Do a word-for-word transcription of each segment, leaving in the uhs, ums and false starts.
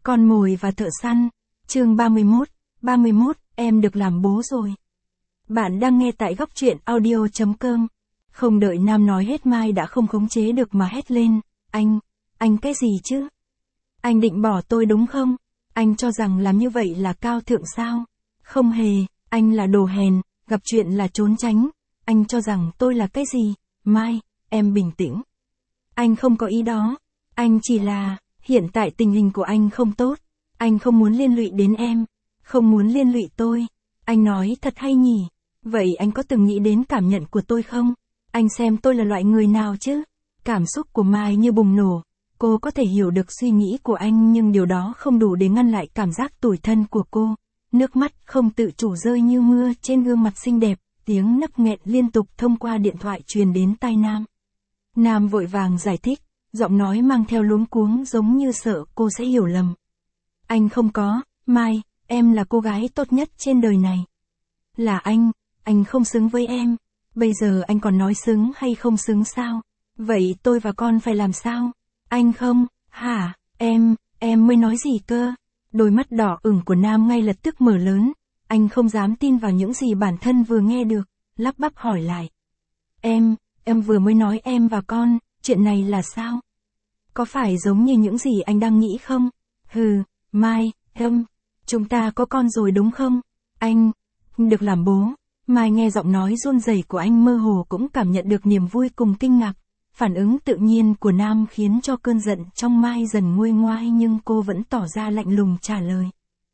Con mồi và thợ săn, chương ba mươi mốt, ba mươi mốt, em được làm bố rồi. Bạn đang nghe tại góc truyện audio chấm com. Không đợi Nam nói hết Mai đã không khống chế được mà hét lên, anh, anh cái gì chứ? Anh định bỏ tôi đúng không? Anh cho rằng làm như vậy là cao thượng sao? Không hề, anh là đồ hèn, gặp chuyện là trốn tránh, anh cho rằng tôi là cái gì? Mai, em bình tĩnh. Anh không có ý đó, anh chỉ là, hiện tại tình hình của anh không tốt, anh không muốn liên lụy đến em, không muốn liên lụy tôi. Anh nói thật hay nhỉ? Vậy anh có từng nghĩ đến cảm nhận của tôi không? Anh xem tôi là loại người nào chứ? Cảm xúc của Mai như bùng nổ. Cô có thể hiểu được suy nghĩ của anh nhưng điều đó không đủ để ngăn lại cảm giác tủi thân của cô. Nước mắt không tự chủ rơi như mưa trên gương mặt xinh đẹp, tiếng nấc nghẹn liên tục thông qua điện thoại truyền đến tai Nam. Nam vội vàng giải thích, giọng nói mang theo luống cuống giống như sợ cô sẽ hiểu lầm. Anh không có, Mai, em là cô gái tốt nhất trên đời này. Là anh, anh không xứng với em. Bây giờ anh còn nói xứng hay không xứng sao? Vậy tôi và con phải làm sao? Anh không, hả, em, em mới nói gì cơ? Đôi mắt đỏ ửng của Nam ngay lập tức mở lớn. Anh không dám tin vào những gì bản thân vừa nghe được, lắp bắp hỏi lại. Em, em vừa mới nói em và con, chuyện này là sao? Có phải giống như những gì anh đang nghĩ không? Hừ, Mai, em, chúng ta có con rồi đúng không? Anh, được làm bố. Mai nghe giọng nói run rẩy của anh mơ hồ cũng cảm nhận được niềm vui cùng kinh ngạc. Phản ứng tự nhiên của Nam khiến cho cơn giận trong Mai dần nguôi ngoai nhưng cô vẫn tỏ ra lạnh lùng trả lời.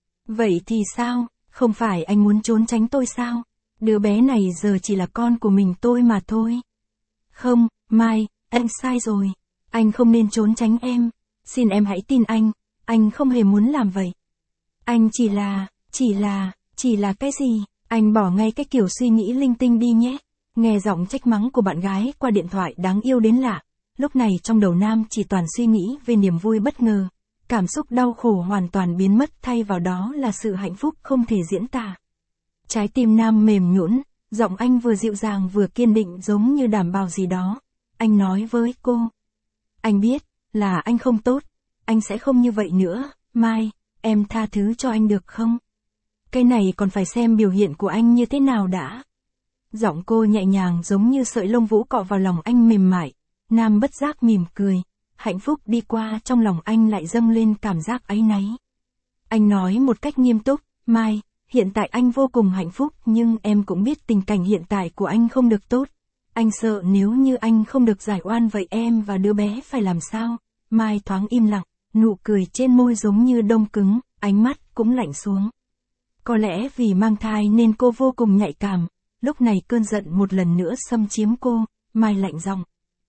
Vậy thì sao, không phải anh muốn trốn tránh tôi sao? Đứa bé này giờ chỉ là con của mình tôi mà thôi. Không, Mai, anh sai rồi. Anh không nên trốn tránh em. Xin em hãy tin anh, anh không hề muốn làm vậy. Anh chỉ là, chỉ là, chỉ là cái gì? Anh bỏ ngay cái kiểu suy nghĩ linh tinh đi nhé. Nghe giọng trách mắng của bạn gái qua điện thoại đáng yêu đến lạ. Lúc này trong đầu Nam chỉ toàn suy nghĩ về niềm vui bất ngờ. Cảm xúc đau khổ hoàn toàn biến mất thay vào đó là sự hạnh phúc không thể diễn tả. Trái tim Nam mềm nhũn, giọng anh vừa dịu dàng vừa kiên định giống như đảm bảo gì đó. Anh nói với cô. Anh biết, là anh không tốt. Anh sẽ không như vậy nữa, Mai, em tha thứ cho anh được không? Cái này còn phải xem biểu hiện của anh như thế nào đã. Giọng cô nhẹ nhàng giống như sợi lông vũ cọ vào lòng anh mềm mại. Nam bất giác mỉm cười. Hạnh phúc đi qua trong lòng anh lại dâng lên cảm giác áy náy. Anh nói một cách nghiêm túc, Mai, hiện tại anh vô cùng hạnh phúc nhưng em cũng biết tình cảnh hiện tại của anh không được tốt. Anh sợ nếu như anh không được giải oan vậy em và đứa bé phải làm sao? Mai thoáng im lặng, nụ cười trên môi giống như đông cứng, ánh mắt cũng lạnh xuống. Có lẽ vì mang thai nên cô vô cùng nhạy cảm. Lúc này cơn giận một lần nữa xâm chiếm cô, Mai lạnh giọng.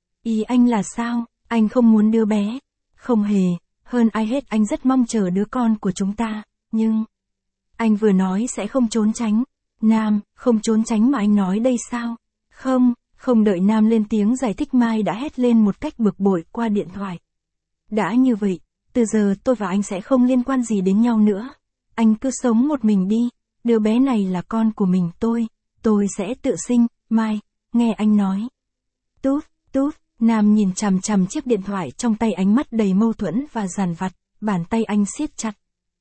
Ý anh là sao? Anh không muốn đứa bé. Không hề, hơn ai hết anh rất mong chờ đứa con của chúng ta, nhưng... Anh vừa nói sẽ không trốn tránh. Nam, không trốn tránh mà anh nói đây sao? Không, không đợi Nam lên tiếng giải thích Mai đã hét lên một cách bực bội qua điện thoại. Đã như vậy, từ giờ tôi và anh sẽ không liên quan gì đến nhau nữa. Anh cứ sống một mình đi, đứa bé này là con của mình tôi. Tôi sẽ tự sinh, Mai, nghe anh nói. Tút, tút, Nam nhìn chằm chằm chiếc điện thoại trong tay ánh mắt đầy mâu thuẫn và dằn vặt, bàn tay anh siết chặt.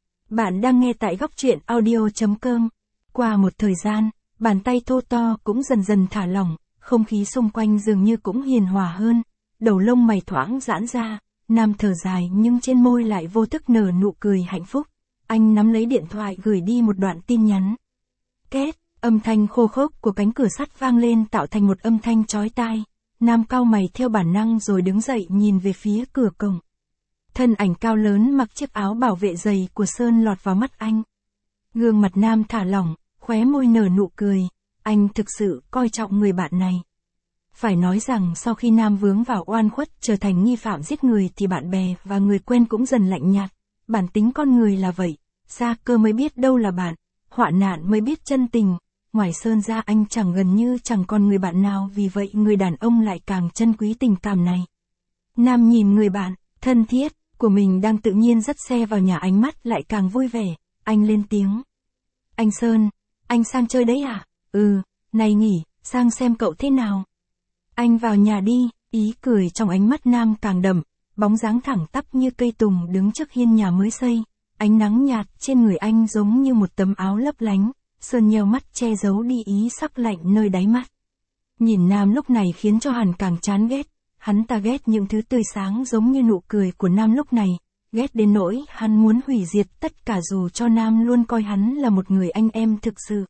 Bạn đang nghe tại góc truyện audio chấm com. Qua một thời gian, bàn tay thô to cũng dần dần thả lỏng, không khí xung quanh dường như cũng hiền hòa hơn. Đầu lông mày thoáng giãn ra, Nam thở dài nhưng trên môi lại vô thức nở nụ cười hạnh phúc. Anh nắm lấy điện thoại gửi đi một đoạn tin nhắn. Két. Âm thanh khô khốc của cánh cửa sắt vang lên tạo thành một âm thanh chói tai. Nam cau mày theo bản năng rồi đứng dậy nhìn về phía cửa cổng. Thân ảnh cao lớn mặc chiếc áo bảo vệ dày của Sơn lọt vào mắt anh. Gương mặt Nam thả lỏng, khóe môi nở nụ cười. Anh thực sự coi trọng người bạn này. Phải nói rằng sau khi Nam vướng vào oan khuất trở thành nghi phạm giết người thì bạn bè và người quen cũng dần lạnh nhạt. Bản tính con người là vậy. Xa cơ mới biết đâu là bạn. Hoạn nạn mới biết chân tình. Ngoài Sơn ra anh chẳng gần như chẳng còn người bạn nào vì vậy người đàn ông lại càng trân quý tình cảm này. Nam nhìn người bạn, thân thiết, của mình đang tự nhiên dắt xe vào nhà ánh mắt lại càng vui vẻ, anh lên tiếng. Anh Sơn, anh sang chơi đấy à? Ừ, này nghỉ, sang xem cậu thế nào. Anh vào nhà đi, ý cười trong ánh mắt Nam càng đậm, bóng dáng thẳng tắp như cây tùng đứng trước hiên nhà mới xây, Ánh nắng nhạt trên người anh giống như một tấm áo lấp lánh, Sơn nheo mắt che giấu đi ý sắc lạnh nơi đáy mắt. Nhìn Nam lúc này khiến cho hắn càng chán ghét, hắn ta ghét những thứ tươi sáng giống như nụ cười của Nam lúc này, ghét đến nỗi hắn muốn hủy diệt tất cả dù cho Nam luôn coi hắn là một người anh em thực sự.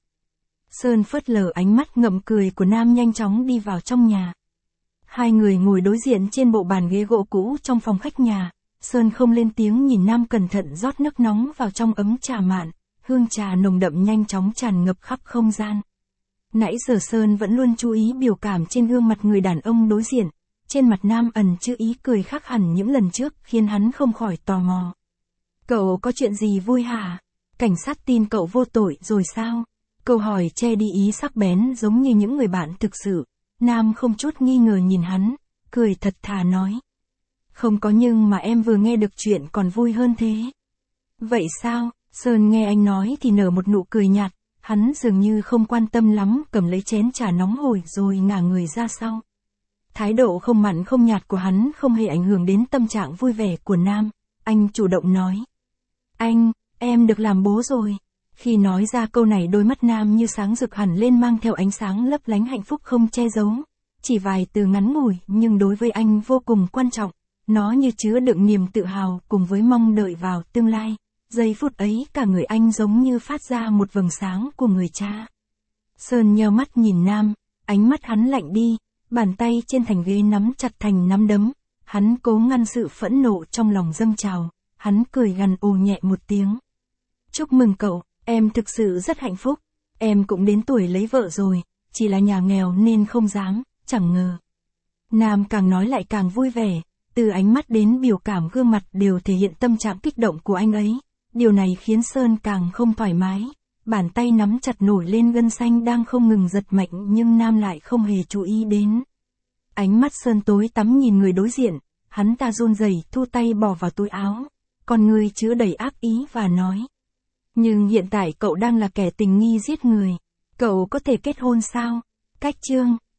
Sơn phớt lờ ánh mắt ngậm cười của Nam nhanh chóng đi vào trong nhà. Hai người ngồi đối diện trên bộ bàn ghế gỗ cũ trong phòng khách nhà, Sơn không lên tiếng nhìn Nam cẩn thận rót nước nóng vào trong ấm trà mạn, hương trà nồng đậm nhanh chóng tràn ngập khắp không gian. Nãy giờ Sơn vẫn luôn chú ý biểu cảm trên gương mặt người đàn ông đối diện, trên mặt Nam ẩn chứa ý cười khác hẳn những lần trước khiến hắn không khỏi tò mò. Cậu có chuyện gì vui hả? Cảnh sát tin cậu vô tội rồi sao? Câu hỏi che đi ý sắc bén giống như những người bạn thực sự. Nam không chút nghi ngờ nhìn hắn, cười thật thà nói. Không có, nhưng mà em vừa nghe được chuyện còn vui hơn thế. Vậy sao? Sơn nghe anh nói thì nở một nụ cười nhạt, hắn dường như không quan tâm lắm, cầm lấy chén trà nóng hổi rồi ngả người ra sau. Thái độ không mặn không nhạt của hắn không hề ảnh hưởng đến tâm trạng vui vẻ của Nam, anh chủ động nói. Anh, em được làm bố rồi. Khi nói ra câu này đôi mắt Nam như sáng rực hẳn lên mang theo ánh sáng lấp lánh hạnh phúc không che giấu. Chỉ vài từ ngắn ngủi nhưng đối với anh vô cùng quan trọng, nó như chứa đựng niềm tự hào cùng với mong đợi vào tương lai. Giây phút ấy cả người anh giống như phát ra một vầng sáng của người cha. Sơn nheo mắt nhìn Nam, ánh mắt hắn lạnh đi, bàn tay trên thành ghế nắm chặt thành nắm đấm, hắn cố ngăn sự phẫn nộ trong lòng dâng trào, hắn cười gằn ồ nhẹ một tiếng. Chúc mừng cậu, em thực sự rất hạnh phúc, em cũng đến tuổi lấy vợ rồi, chỉ là nhà nghèo nên không dám, chẳng ngờ. Nam càng nói lại càng vui vẻ, từ ánh mắt đến biểu cảm gương mặt đều thể hiện tâm trạng kích động của anh ấy. Điều này khiến Sơn càng không thoải mái, bàn tay nắm chặt nổi lên gân xanh đang không ngừng giật mạnh nhưng Nam lại không hề chú ý đến. Ánh mắt Sơn tối tăm nhìn người đối diện, hắn ta run rẩy thu tay bỏ vào túi áo, con người chứa đầy ác ý và nói. Nhưng hiện tại cậu đang là kẻ tình nghi giết người, cậu có thể kết hôn sao? Cách chương,